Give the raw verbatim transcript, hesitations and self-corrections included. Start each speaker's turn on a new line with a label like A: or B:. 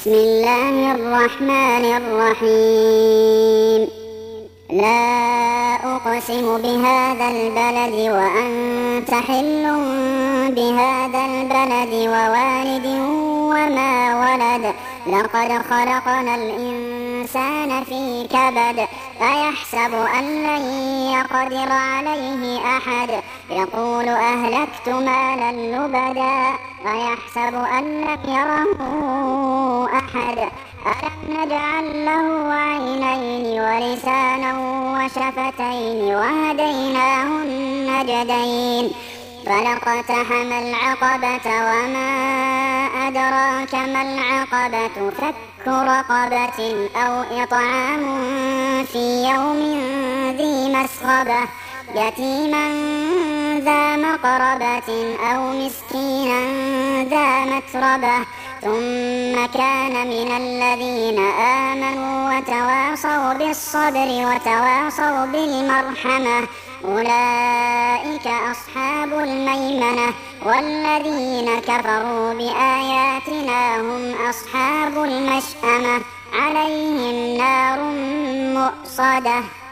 A: بسم الله الرحمن الرحيم لا أقسم بهذا البلد وأنت حل بهذا البلد ووالد وما ولد لقد خلقنا الإنسان في كبد أيحسب أن لن يقدر عليه أحد يقول أهلكت مالا لبدا أيحسب أن لم يره أحد ألم نجعل له عينين ولسانا وشفتين وهديناه النجدين فلاقتحم العقبة وما أدراك ما العقبة فك رقبة أو إطعام في يوم ذي مسغبة يتيما ذا مقربة أو مسكينا ذا متربة ثم كان من الذين آمنوا وتواصوا بالصبر وتواصوا بالمرحمة أولئك أصحاب الميمنة والذين كفروا بآياتنا هم أصحاب المشأمة عليهم نار مؤصدة.